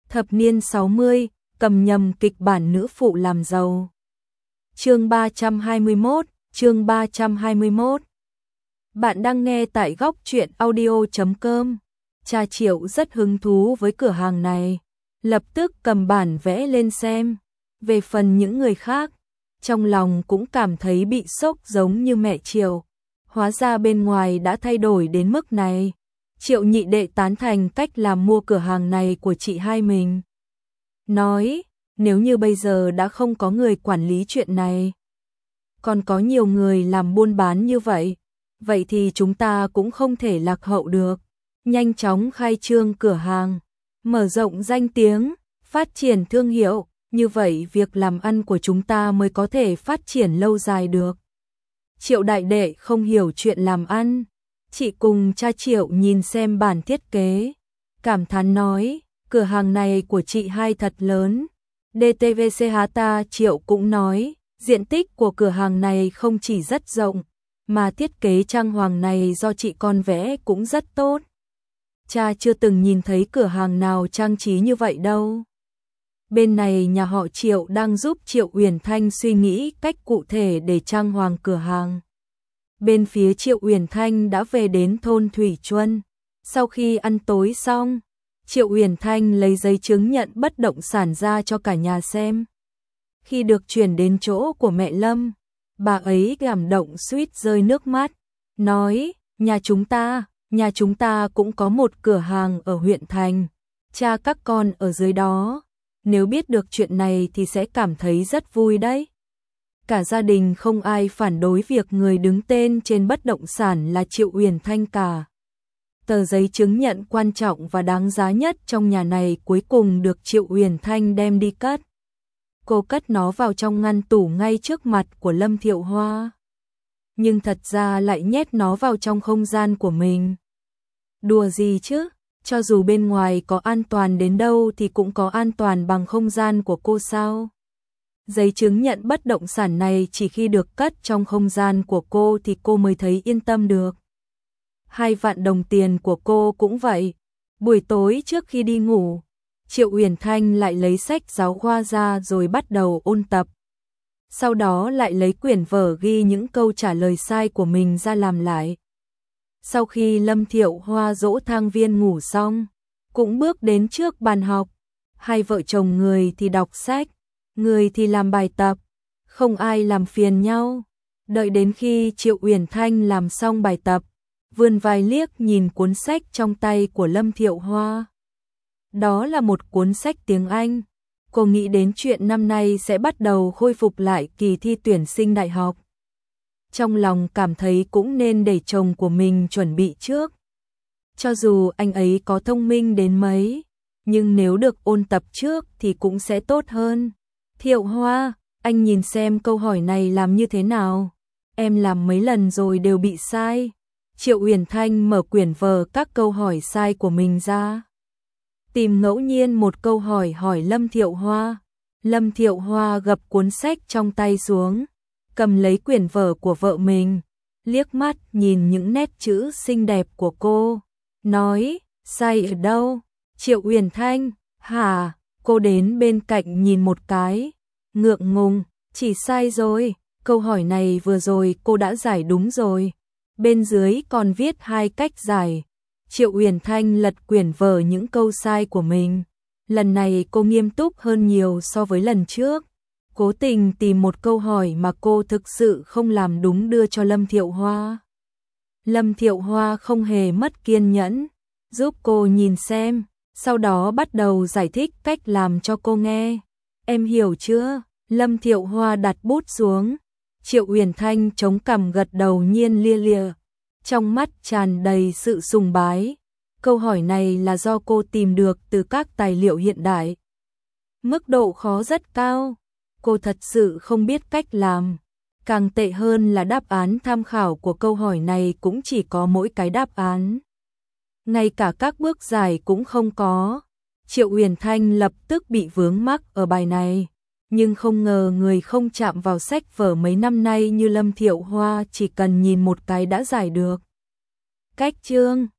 Thập niên 60, cầm nhầm kịch bản nữ phụ làm giàu. Chương 321. Bạn đang nghe tại góc truyện audio.com. Cha Triệu rất hứng thú với cửa hàng này, lập tức cầm bản vẽ lên xem. Về phần những người khác, trong lòng cũng cảm thấy bị sốc giống như mẹ Triệu. Hóa ra bên ngoài đã thay đổi đến mức này. Triệu nhị đệ tán thành cách làm mua cửa hàng này của chị hai mình. Nói, nếu như bây giờ đã không có người quản lý chuyện này, còn có nhiều người làm buôn bán như vậy, vậy thì chúng ta cũng không thể lạc hậu được. Nhanh chóng khai trương cửa hàng, mở rộng danh tiếng, phát triển thương hiệu, như vậy việc làm ăn của chúng ta mới có thể phát triển lâu dài được. Triệu đại đệ không hiểu chuyện làm ăn, chị cùng cha Triệu nhìn xem bản thiết kế, cảm thán nói, cửa hàng này của chị hai thật lớn. DTVC ta Triệu cũng nói, diện tích của cửa hàng này không chỉ rất rộng, mà thiết kế trang hoàng này do chị con vẽ cũng rất tốt. Cha chưa từng nhìn thấy cửa hàng nào trang trí như vậy đâu. Bên này nhà họ Triệu đang giúp Triệu Uyển Thanh suy nghĩ cách cụ thể để trang hoàng cửa hàng. Bên phía Triệu Uyển Thanh đã về đến thôn Thủy Chuân. Sau khi ăn tối xong, Triệu Uyển Thanh lấy giấy chứng nhận bất động sản ra cho cả nhà xem. Khi được chuyển đến chỗ của mẹ Lâm, bà ấy cảm động suýt rơi nước mắt, nói, nhà chúng ta cũng có một cửa hàng ở huyện thành, cha các con ở dưới đó, nếu biết được chuyện này thì sẽ cảm thấy rất vui đấy. Cả gia đình không ai phản đối việc người đứng tên trên bất động sản là Triệu Uyển Thanh cả. Tờ giấy chứng nhận quan trọng và đáng giá nhất trong nhà này cuối cùng được Triệu Uyển Thanh đem đi cất. Cô cất nó vào trong ngăn tủ ngay trước mặt của Lâm Thiệu Hoa. Nhưng thật ra lại nhét nó vào trong không gian của mình. Đùa gì chứ, cho dù bên ngoài có an toàn đến đâu thì cũng có an toàn bằng không gian của cô sao. Giấy chứng nhận bất động sản này chỉ khi được cất trong không gian của cô thì cô mới thấy yên tâm được. 2 vạn đồng tiền của cô cũng vậy. Buổi tối trước khi đi ngủ, Triệu Uyển Thanh lại lấy sách giáo khoa ra rồi bắt đầu ôn tập. Sau đó lại lấy quyển vở ghi những câu trả lời sai của mình ra làm lại. Sau khi Lâm Thiệu Hoa dỗ Thang Viên ngủ xong, cũng bước đến trước bàn học. Hai vợ chồng người thì đọc sách, người thì làm bài tập, không ai làm phiền nhau. Đợi đến khi Triệu Uyển Thanh làm xong bài tập, vươn vai liếc nhìn cuốn sách trong tay của Lâm Thiệu Hoa. Đó là một cuốn sách tiếng Anh. Cô nghĩ đến chuyện năm nay sẽ bắt đầu khôi phục lại kỳ thi tuyển sinh đại học. Trong lòng cảm thấy cũng nên để chồng của mình chuẩn bị trước. Cho dù anh ấy có thông minh đến mấy, nhưng nếu được ôn tập trước thì cũng sẽ tốt hơn. Thiệu Hoa, anh nhìn xem câu hỏi này làm như thế nào. Em làm mấy lần rồi đều bị sai. Triệu Uyển Thanh mở quyển vở các câu hỏi sai của mình ra. Tìm ngẫu nhiên một câu hỏi hỏi Lâm Thiệu Hoa. Lâm Thiệu Hoa gập cuốn sách trong tay xuống, cầm lấy quyển vở của vợ mình, liếc mắt nhìn những nét chữ xinh đẹp của cô, nói, sai ở đâu? Triệu Uyển Thanh, hả? Cô đến bên cạnh nhìn một cái, ngượng ngùng, chỉ sai rồi, câu hỏi này vừa rồi cô đã giải đúng rồi. Bên dưới còn viết 2 cách giải. Triệu Uyển Thanh lật quyển vở những câu sai của mình. Lần này cô nghiêm túc hơn nhiều so với lần trước. Cố tình tìm một câu hỏi mà cô thực sự không làm đúng đưa cho Lâm Thiệu Hoa. Lâm Thiệu Hoa không hề mất kiên nhẫn, giúp cô nhìn xem, sau đó bắt đầu giải thích cách làm cho cô nghe. Em hiểu chưa? Lâm Thiệu Hoa đặt bút xuống. Triệu Uyển Thanh chống cằm gật đầu nhiên lia lịa, trong mắt tràn đầy sự sùng bái. Câu hỏi này là do cô tìm được từ các tài liệu hiện đại. Mức độ khó rất cao. Cô thật sự không biết cách làm. Càng tệ hơn là đáp án tham khảo của câu hỏi này cũng chỉ có mỗi cái đáp án. Ngay cả các bước giải cũng không có. Triệu Uyển Thanh lập tức bị vướng mắc ở bài này. Nhưng không ngờ người không chạm vào sách vở mấy năm nay như Lâm Thiệu Hoa chỉ cần nhìn một cái đã giải được. Cách chương